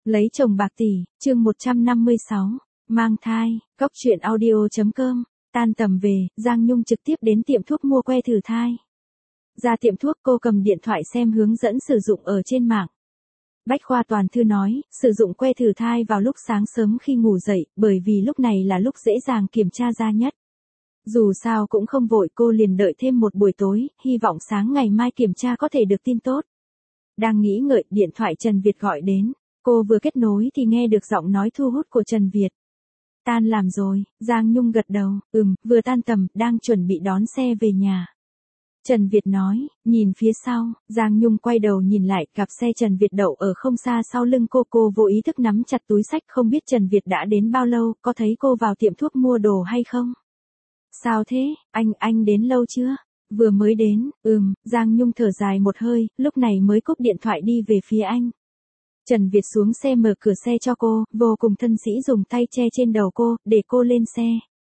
Lấy chồng bạc tỷ, chương 156, mang thai, góc truyện audio.com, tan tầm về, Giang Nhung trực tiếp đến tiệm thuốc mua que thử thai. Ra tiệm thuốc cô cầm điện thoại xem hướng dẫn sử dụng ở trên mạng. Bách khoa toàn thư nói, sử dụng que thử thai vào lúc sáng sớm khi ngủ dậy, bởi vì lúc này là lúc dễ dàng kiểm tra ra nhất. Dù sao cũng không vội, cô liền đợi thêm một buổi tối, hy vọng sáng ngày mai kiểm tra có thể được tin tốt. Đang nghĩ ngợi, điện thoại Trần Việt gọi đến. Cô vừa kết nối thì nghe được giọng nói thu hút của Trần Việt. Tan làm rồi, Giang Nhung gật đầu, vừa tan tầm, đang chuẩn bị đón xe về nhà. Trần Việt nói, nhìn phía sau, Giang Nhung quay đầu nhìn lại, gặp xe Trần Việt đậu ở không xa sau lưng cô vô ý thức nắm chặt túi xách, không biết Trần Việt đã đến bao lâu, có thấy cô vào tiệm thuốc mua đồ hay không? Sao thế, anh đến lâu chưa? Vừa mới đến, Giang Nhung thở dài một hơi, lúc này mới cúp điện thoại đi về phía anh. Trần Việt xuống xe mở cửa xe cho cô, vô cùng thân sĩ dùng tay che trên đầu cô, để cô lên xe.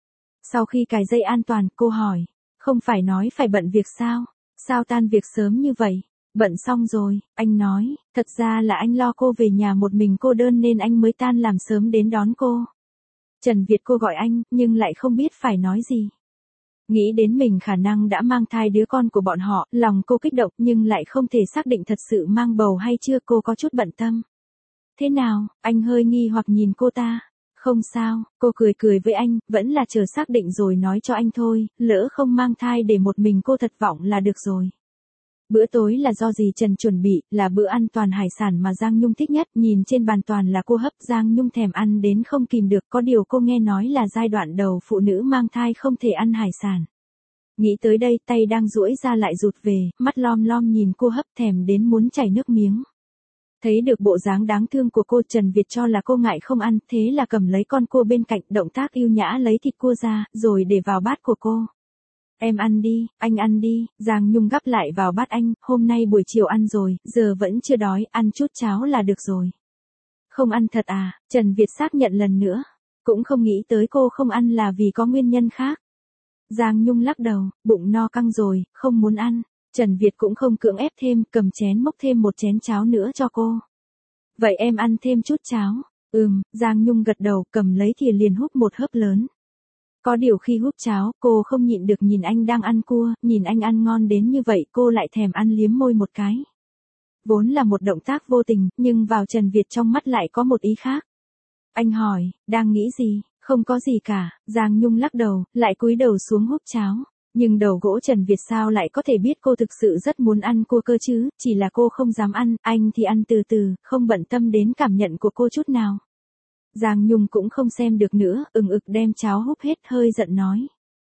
Sau khi cài dây an toàn, cô hỏi, không phải nói phải bận việc sao? Sao tan việc sớm như vậy? Bận xong rồi, anh nói, thật ra là anh lo cô về nhà một mình cô đơn nên anh mới tan làm sớm đến đón cô. Trần Việt cô gọi anh, nhưng lại không biết phải nói gì. Nghĩ đến mình khả năng đã mang thai đứa con của bọn họ, lòng cô kích động nhưng lại không thể xác định thật sự mang bầu hay chưa, cô có chút bận tâm. Thế nào, anh hơi nghi hoặc nhìn cô ta. Không sao, cô cười với anh, vẫn là chờ xác định rồi nói cho anh thôi, lỡ không mang thai để một mình cô thất vọng là được rồi. Bữa tối là do dì Trần chuẩn bị, là bữa ăn toàn hải sản mà Giang Nhung thích nhất, nhìn trên bàn toàn là cô hấp, Giang Nhung thèm ăn đến không kìm được, có điều cô nghe nói là giai đoạn đầu phụ nữ mang thai không thể ăn hải sản. Nghĩ tới đây, tay đang duỗi ra lại rụt về, mắt lom lom nhìn cô hấp thèm đến muốn chảy nước miếng. Thấy được bộ dáng đáng thương của cô, Trần Việt cho là cô ngại không ăn, thế là cầm lấy con cua bên cạnh, động tác yêu nhã lấy thịt cua ra, rồi để vào bát của cô. Em ăn đi, anh ăn đi, Giang Nhung gắp lại vào bát anh, hôm nay buổi chiều ăn rồi, giờ vẫn chưa đói, ăn chút cháo là được rồi. Không ăn thật à, Trần Việt xác nhận lần nữa, cũng không nghĩ tới cô không ăn là vì có nguyên nhân khác. Giang Nhung lắc đầu, bụng no căng rồi, không muốn ăn. Trần Việt cũng không cưỡng ép thêm, cầm chén múc thêm một chén cháo nữa cho cô. Vậy em ăn thêm chút cháo. Giang Nhung gật đầu, cầm lấy thìa liền húp một hớp lớn. Có điều khi húp cháo, cô không nhịn được nhìn anh đang ăn cua, nhìn anh ăn ngon đến như vậy, cô lại thèm ăn liếm môi một cái. Vốn là một động tác vô tình, nhưng vào Trần Việt trong mắt lại có một ý khác. Anh hỏi, đang nghĩ gì? Không có gì cả, Giang Nhung lắc đầu, lại cúi đầu xuống húp cháo. Nhưng đầu gỗ Trần Việt sao lại có thể biết cô thực sự rất muốn ăn cua cơ chứ, chỉ là cô không dám ăn, anh thì ăn từ từ, không bận tâm đến cảm nhận của cô chút nào. Giang Nhung cũng không xem được nữa, đem cháo húp hết, hơi giận nói.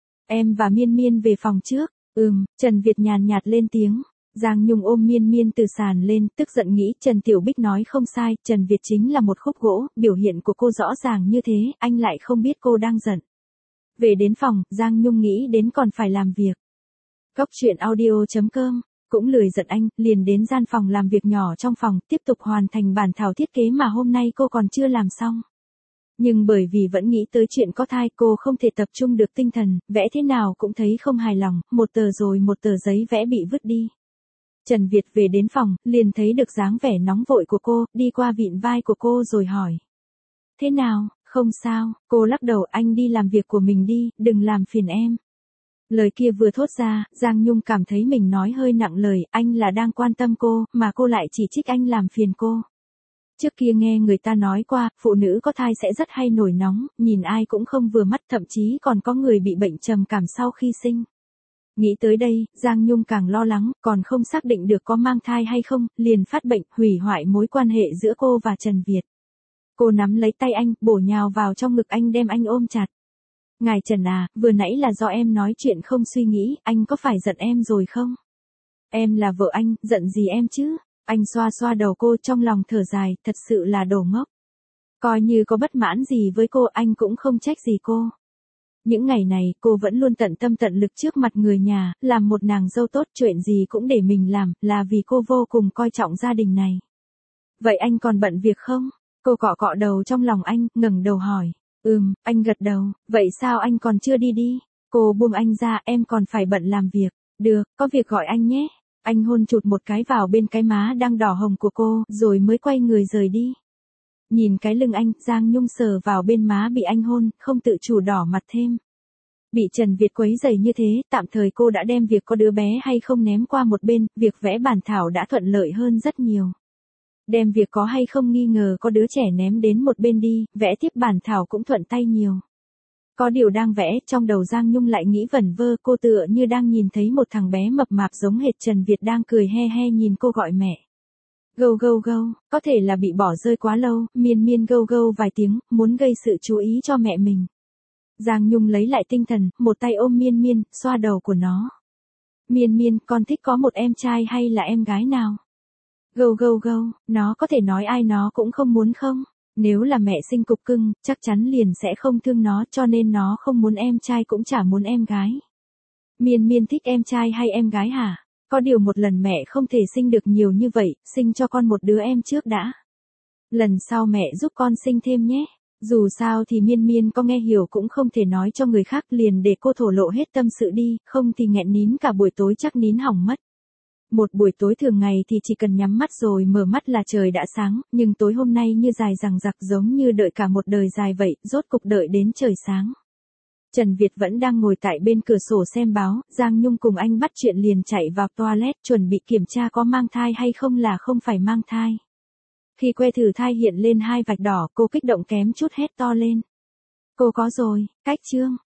Em và Miên Miên về phòng trước. Trần Việt nhàn nhạt lên tiếng. Giang Nhung ôm Miên Miên từ sàn lên, tức giận nghĩ Trần Tiểu Bích nói không sai, Trần Việt chính là một khúc gỗ, biểu hiện của cô rõ ràng như thế, anh lại không biết cô đang giận. Về đến phòng, Giang Nhung nghĩ đến còn phải làm việc. Góc truyện audio.com, cũng lười giận anh, liền đến gian phòng làm việc nhỏ trong phòng, tiếp tục hoàn thành bản thảo thiết kế mà hôm nay cô còn chưa làm xong. Nhưng bởi vì vẫn nghĩ tới chuyện có thai, cô không thể tập trung được tinh thần, vẽ thế nào cũng thấy không hài lòng, một tờ rồi một tờ giấy vẽ bị vứt đi. Trần Việt về đến phòng, liền thấy được dáng vẻ nóng vội của cô, đi qua vịn vai của cô rồi hỏi. Thế nào? Không sao, cô lắc đầu, anh đi làm việc của mình đi, đừng làm phiền em. Lời kia vừa thốt ra, Giang Nhung cảm thấy mình nói hơi nặng lời, anh là đang quan tâm cô, mà cô lại chỉ trích anh làm phiền cô. Trước kia nghe người ta nói qua, phụ nữ có thai sẽ rất hay nổi nóng, nhìn ai cũng không vừa mắt, thậm chí còn có người bị bệnh trầm cảm sau khi sinh. Nghĩ tới đây, Giang Nhung càng lo lắng, còn không xác định được có mang thai hay không, liền phát bệnh, hủy hoại mối quan hệ giữa cô và Trần Việt. Cô nắm lấy tay anh, bổ nhào vào trong ngực anh đem anh ôm chặt. Ngài Trần à, vừa nãy là do em nói chuyện không suy nghĩ, anh có phải giận em rồi không? Em là vợ anh, giận gì em chứ? Anh xoa xoa đầu cô, trong lòng thở dài, thật sự là đồ ngốc. Coi như có bất mãn gì với cô, anh cũng không trách gì cô. Những ngày này, cô vẫn luôn tận tâm tận lực trước mặt người nhà, làm một nàng dâu tốt, chuyện gì cũng để mình làm, là vì cô vô cùng coi trọng gia đình này. Vậy anh còn bận việc không? Cô cọ cọ đầu trong lòng anh, ngẩng đầu hỏi. Anh gật đầu, vậy sao anh còn chưa đi đi? Cô buông anh ra, em còn phải bận làm việc. Được, có việc gọi anh nhé. Anh hôn chụt một cái vào bên cái má đang đỏ hồng của cô, rồi mới quay người rời đi. Nhìn cái lưng anh, Giang Nhung sờ vào bên má bị anh hôn, không tự chủ đỏ mặt thêm. Bị Trần Việt quấy rầy như thế, tạm thời cô đã đem việc có đứa bé hay không ném qua một bên, việc vẽ bản thảo đã thuận lợi hơn rất nhiều. Đem việc có hay không nghi ngờ có đứa trẻ ném đến một bên đi, vẽ tiếp bản thảo cũng thuận tay nhiều. Có điều đang vẽ, trong đầu Giang Nhung lại nghĩ vẩn vơ, cô tựa như đang nhìn thấy một thằng bé mập mạp giống hệt Trần Việt đang cười he he nhìn cô gọi mẹ. Gâu gâu gâu, có thể là bị bỏ rơi quá lâu, miên miên gâu gâu vài tiếng, muốn gây sự chú ý cho mẹ mình. Giang Nhung lấy lại tinh thần, một tay ôm miên miên, xoa đầu của nó. Miên miên, con thích có một em trai hay là em gái nào? Gâu gâu gâu, nó có thể nói ai nó cũng không muốn không? Nếu là mẹ sinh cục cưng, chắc chắn liền sẽ không thương nó cho nên nó không muốn em trai cũng chả muốn em gái. Miên miên thích em trai hay em gái hả? Có điều một lần mẹ không thể sinh được nhiều như vậy, sinh cho con một đứa em trước đã. Lần sau mẹ giúp con sinh thêm nhé. Dù sao thì miên miên có nghe hiểu cũng không thể nói cho người khác liền để cô thổ lộ hết tâm sự đi, không thì nghẹn nín cả buổi tối chắc nín hỏng mất. Một buổi tối thường ngày thì chỉ cần nhắm mắt rồi mở mắt là trời đã sáng, nhưng tối hôm nay như dài dằng dặc giống như đợi cả một đời dài vậy, rốt cục đợi đến trời sáng. Trần Việt vẫn đang ngồi tại bên cửa sổ xem báo, Giang Nhung cùng anh bắt chuyện liền chạy vào toilet chuẩn bị kiểm tra có mang thai hay không là không phải mang thai. Khi que thử thai hiện lên 2 vạch đỏ, cô kích động kém chút hét to lên. Cô có rồi, cách chương.